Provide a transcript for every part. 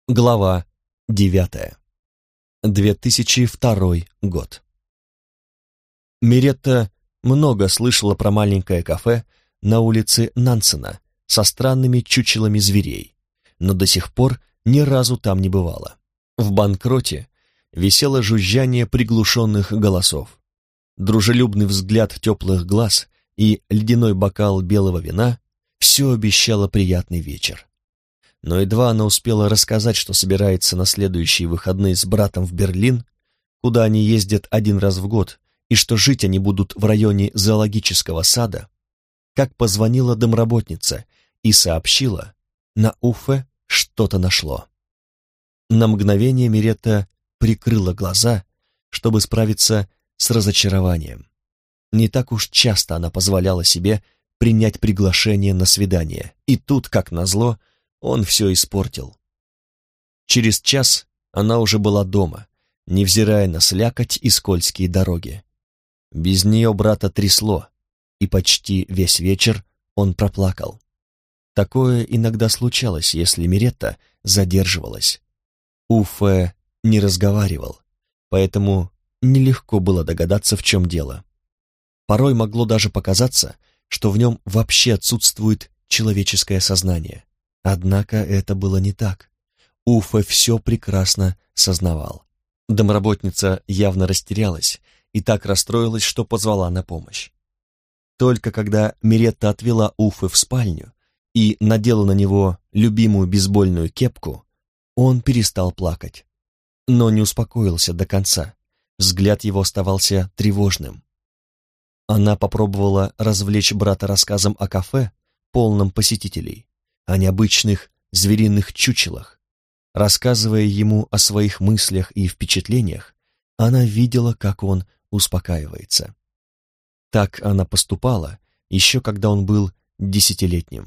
Глава 9. 2002 год. Миретта много слышала про маленькое кафе на улице Нансена со странными чучелами зверей, но до сих пор ни разу там не бывала. В банкроте висело жужжание приглушенных голосов. Дружелюбный взгляд теплых глаз и ледяной бокал белого вина все обещало приятный вечер. Но едва она успела рассказать, что собирается на следующие выходные с братом в Берлин, куда они ездят один раз в год, и что жить они будут в районе зоологического сада, как позвонила домработница и сообщила, на Уффе что-то нашло. На мгновение Миретта прикрыла глаза, чтобы справиться с разочарованием. Не так уж часто она позволяла себе принять приглашение на свидание, и тут, как назло, он все испортил. Через час она уже была дома, невзирая на слякоть и скользкие дороги. Без нее брата трясло, и почти весь вечер он проплакал. Такое иногда случалось, если Миретта задерживалась. Уффе не разговаривал, поэтому нелегко было догадаться, в чем дело. Порой могло даже показаться, что в нем вообще отсутствует человеческое сознание. Однако это было не так. Уффе все прекрасно сознавал. Домработница явно растерялась и так расстроилась, что позвала на помощь. Только когда Миретта отвела Уффе в спальню и надела на него любимую бейсбольную кепку, он перестал плакать. Но не успокоился до конца. Взгляд его оставался тревожным. Она попробовала развлечь брата рассказом о кафе, полном посетителей, о необычных звериных чучелах. Рассказывая ему о своих мыслях и впечатлениях, она видела, как он успокаивается. Так она поступала, еще когда он был 10-летним.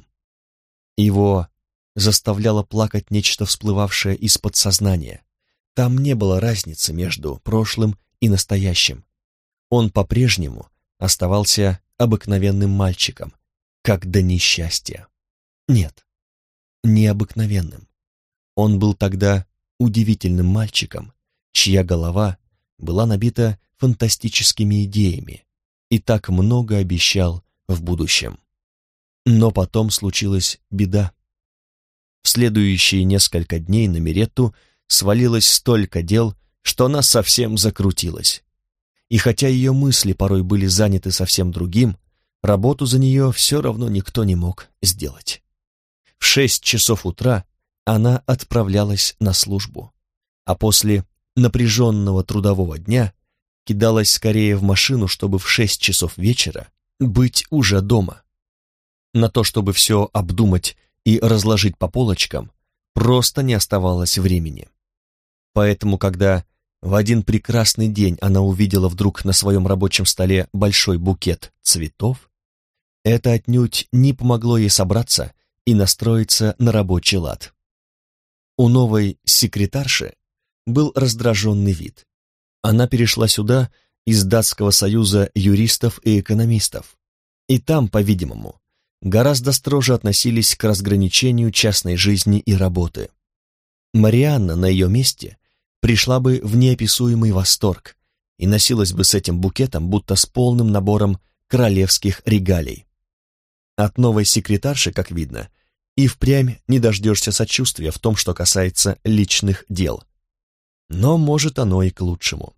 Его заставляло плакать нечто, всплывавшее из подсознания. Там не было разницы между прошлым и настоящим. Он по-прежнему оставался обыкновенным мальчиком, как до несчастья. Нет, необыкновенным. Он был тогда удивительным мальчиком, чья голова была набита фантастическими идеями и так много обещал в будущем. Но потом случилась беда. В следующие несколько дней на Миретту свалилось столько дел, что она совсем закрутилась. И хотя ее мысли порой были заняты совсем другим, работу за нее все равно никто не мог сделать. В 6 часов утра она отправлялась на службу, а после напряженного трудового дня кидалась скорее в машину, чтобы в 6 часов вечера быть уже дома. На то, чтобы все обдумать и разложить по полочкам, просто не оставалось времени. Поэтому, когда в один прекрасный день она увидела вдруг на своем рабочем столе большой букет цветов, это отнюдь не помогло ей собраться и настроиться на рабочий лад. У новой секретарши был раздраженный вид. Она перешла сюда из Датского союза юристов и экономистов, и там, по-видимому, гораздо строже относились к разграничению частной жизни и работы. Марианна на ее месте пришла бы в неописуемый восторг и носилась бы с этим букетом, будто с полным набором королевских регалий. От новой секретарши, как видно, и впрямь не дождешься сочувствия в том, что касается личных дел. Но, может, оно и к лучшему.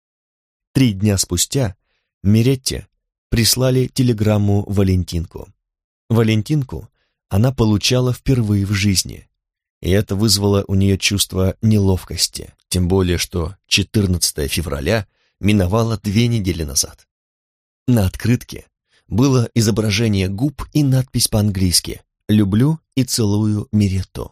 3 дня спустя Миретте прислали телеграмму Валентинку. Валентинку она получала впервые в жизни, и это вызвало у нее чувство неловкости, тем более что 14 февраля миновало 2 недели назад. На открытке было изображение губ и надпись по-английски «Люблю и целую Миретту».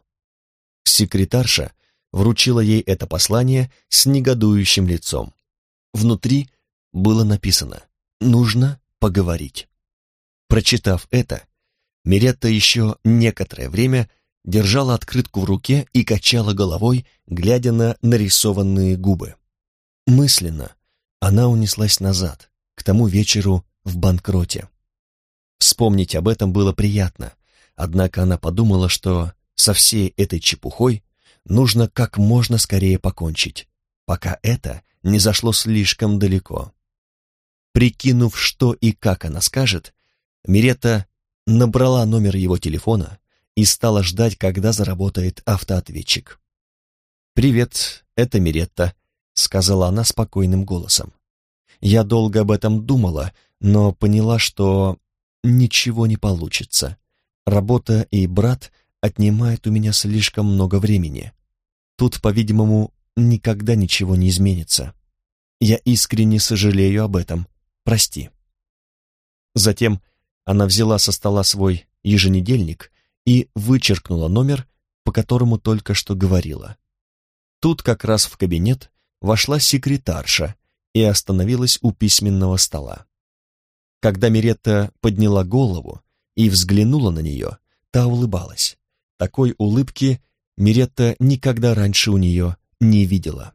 Секретарша вручила ей это послание с негодующим лицом. Внутри было написано «Нужно поговорить». Прочитав это, Миретта еще некоторое время держала открытку в руке и качала головой, глядя на нарисованные губы. Мысленно она унеслась назад, к тому вечеру в банкроте. Вспомнить об этом было приятно, однако она подумала, что со всей этой чепухой нужно как можно скорее покончить, пока это не зашло слишком далеко. Прикинув, что и как она скажет, Миретта набрала номер его телефона и стала ждать, когда заработает автоответчик. «Привет, это Миретта», — сказала она спокойным голосом. «Я долго об этом думала, но поняла, что ничего не получится. Работа и брат отнимают у меня слишком много времени. Тут, по-видимому, никогда ничего не изменится. Я искренне сожалею об этом. Прости». Затем она взяла со стола свой еженедельник и вычеркнула номер, по которому только что говорила. Тут как раз в кабинет вошла секретарша и остановилась у письменного стола. Когда Миретта подняла голову и взглянула на нее, та улыбалась. Такой улыбки Миретта никогда раньше у нее не видела.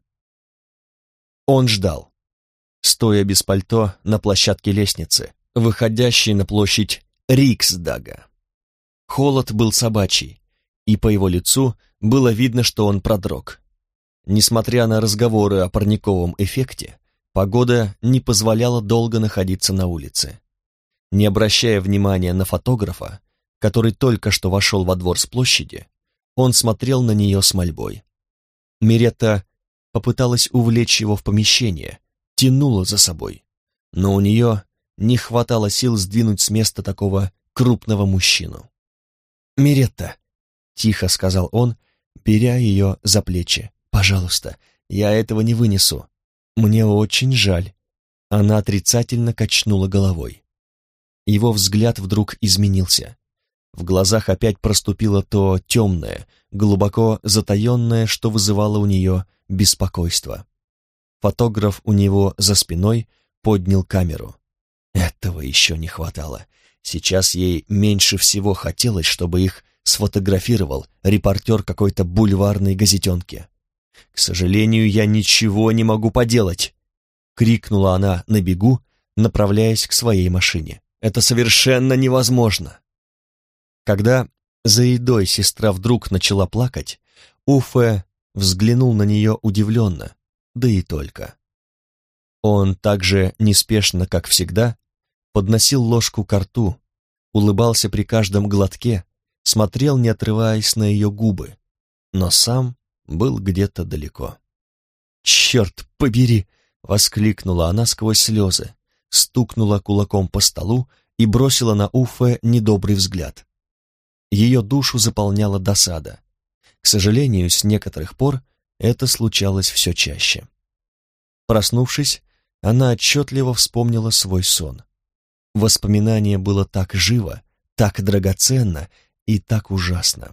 Он ждал, стоя без пальто на площадке лестницы, выходящей на площадь Риксдага. Холод был собачий, и по его лицу было видно, что он продрог. Несмотря на разговоры о парниковом эффекте, погода не позволяла долго находиться на улице. Не обращая внимания на фотографа, который только что вошел во двор с площади, он смотрел на нее с мольбой. Миретта попыталась увлечь его в помещение, тянула за собой, но у нее не хватало сил сдвинуть с места такого крупного мужчину. «Миретта», — тихо сказал он, беря ее за плечи, — «пожалуйста, я этого не вынесу. Мне очень жаль». Она отрицательно качнула головой. Его взгляд вдруг изменился. В глазах опять проступило то темное, глубоко затаенное, что вызывало у нее беспокойство. Фотограф у него за спиной поднял камеру. Этого еще не хватало. Сейчас ей меньше всего хотелось, чтобы их сфотографировал репортер какой-то бульварной газетенки. «К сожалению, я ничего не могу поделать!» — крикнула она на бегу, направляясь к своей машине. «Это совершенно невозможно!» Когда за едой сестра вдруг начала плакать, Уффе взглянул на нее удивленно, да и только. Он также неспешно, как всегда, подносил ложку ко рту, улыбался при каждом глотке, смотрел, не отрываясь на ее губы, но сам был где-то далеко. «Черт побери!» — воскликнула она сквозь слезы, стукнула кулаком по столу и бросила на Уффе недобрый взгляд. Ее душу заполняла досада. К сожалению, с некоторых пор это случалось все чаще. Проснувшись, она отчетливо вспомнила свой сон. Воспоминание было так живо, так драгоценно и так ужасно.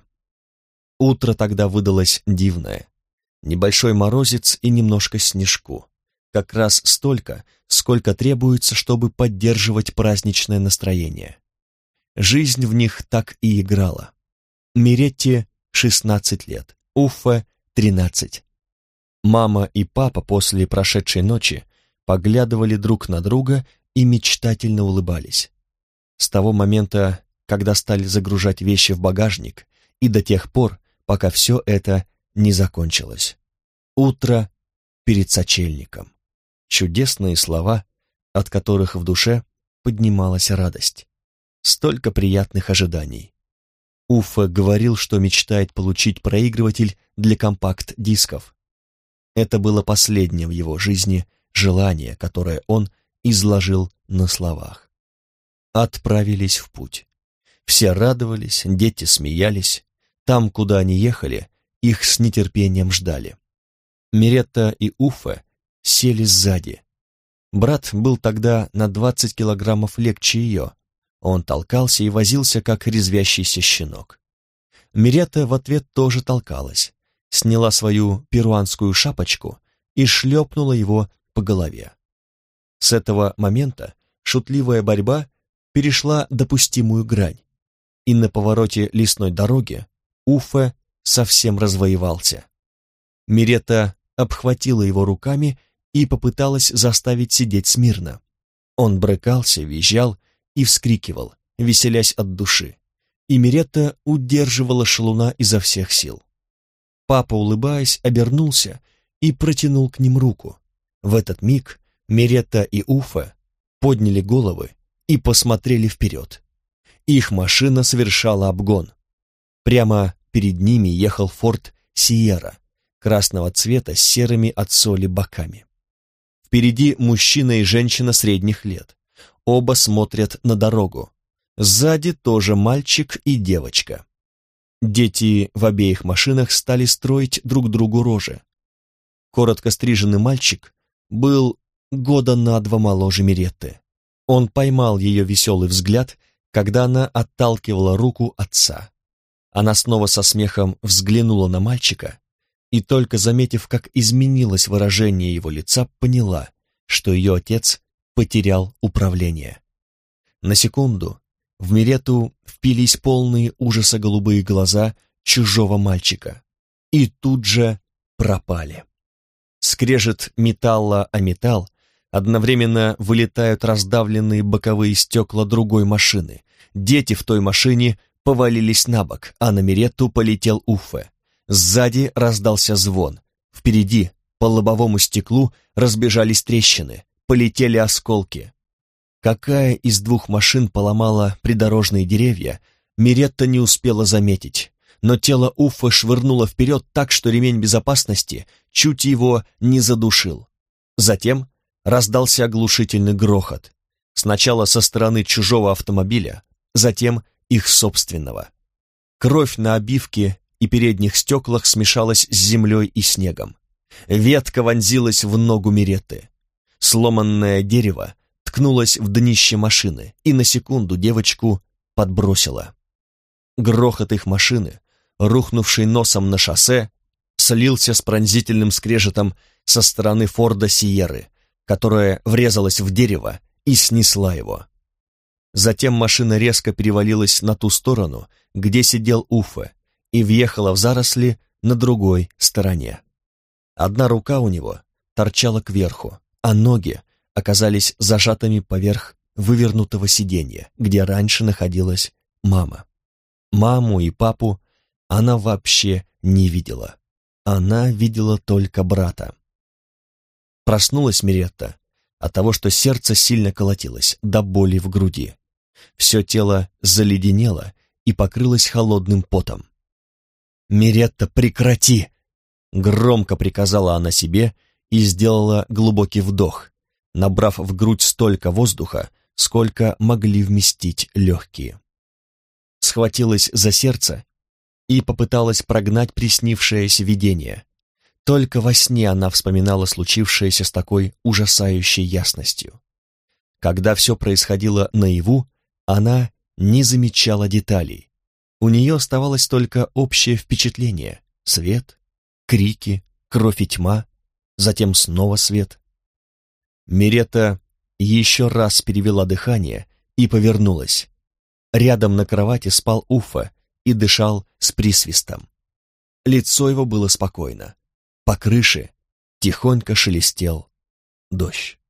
Утро тогда выдалось дивное. Небольшой морозец и немножко снежку. Как раз столько, сколько требуется, чтобы поддерживать праздничное настроение. Жизнь в них так и играла. Миретте 16 лет, Уффе 13. Мама и папа после прошедшей ночи поглядывали друг на друга и мечтательно улыбались. С того момента, когда стали загружать вещи в багажник, и до тех пор, пока все это не закончилось. Утро перед сочельником. Чудесные слова, от которых в душе поднималась радость. Столько приятных ожиданий. Уффе говорил, что мечтает получить проигрыватель для компакт-дисков. Это было последнее в его жизни желание, которое он изложил на словах. Отправились в путь. Все радовались, дети смеялись. Там, куда они ехали, их с нетерпением ждали. Миретта и Уффе сели сзади. Брат был тогда на 20 килограммов легче ее. Он толкался и возился, как резвящийся щенок. Миретта в ответ тоже толкалась, сняла свою перуанскую шапочку и шлепнула его по голове. С этого момента шутливая борьба перешла допустимую грань, и на повороте лесной дороги Уффе совсем развоевался. Миретта обхватила его руками и попыталась заставить сидеть смирно. Он брыкался, визжал и вскрикивал, веселясь от души, и Миретта удерживала шалуна изо всех сил. Папа, улыбаясь, обернулся и протянул к ним руку. В этот миг Миретта и Уффе подняли головы и посмотрели вперед. Их машина совершала обгон. Прямо перед ними ехал Форд Сиерра, красного цвета с серыми от соли боками. Впереди мужчина и женщина средних лет. Оба смотрят на дорогу. Сзади тоже мальчик и девочка. Дети в обеих машинах стали строить друг другу рожи. Коротко стриженный мальчик был года на 2 моложе Миретты. Он поймал ее веселый взгляд, когда она отталкивала руку отца. Она снова со смехом взглянула на мальчика и, только заметив, как изменилось выражение его лица, поняла, что ее отец потерял управление. На секунду в Миретту впились полные ужаса голубые глаза чужого мальчика и тут же пропали. Скрежет металла о металл, одновременно вылетают раздавленные боковые стекла другой машины. Дети в той машине повалились на бок, а на Миретту полетел Уффе. Сзади раздался звон. Впереди по лобовому стеклу разбежались трещины, полетели осколки. Какая из 2 машин поломала придорожные деревья, Миретта не успела заметить, но тело Уффе швырнуло вперед так, что ремень безопасности чуть его не задушил. Затем раздался оглушительный грохот. Сначала со стороны чужого автомобиля, затем их собственного. Кровь на обивке и передних стеклах смешалась с землей и снегом. Ветка вонзилась в ногу Миретты. Сломанное дерево ткнулось в днище машины, и на секунду девочку подбросило. Грохот их машины, рухнувший носом на шоссе, слился с пронзительным скрежетом со стороны Форда Сиерры, которая врезалась в дерево и снесла его. Затем машина резко перевалилась на ту сторону, где сидел Уффе, и въехала в заросли на другой стороне. Одна рука у него торчала кверху, а ноги оказались зажатыми поверх вывернутого сиденья, где раньше находилась мама. Маму и папу она вообще не видела. Она видела только брата. Проснулась Миретта от того, что сердце сильно колотилось до боли в груди. Все тело заледенело и покрылось холодным потом. «Миретта, прекрати!» Громко приказала она себе и сделала глубокий вдох, набрав в грудь столько воздуха, сколько могли вместить легкие. Схватилась за сердце и попыталась прогнать приснившееся видение. Только во сне она вспоминала случившееся с такой ужасающей ясностью. Когда все происходило наяву, она не замечала деталей. У нее оставалось только общее впечатление: свет, крики, кровь и тьма, затем снова свет. Миретта еще раз перевела дыхание и повернулась. Рядом на кровати спал Уффе и дышал с присвистом. Лицо его было спокойно. По крыше тихонько шелестел дождь.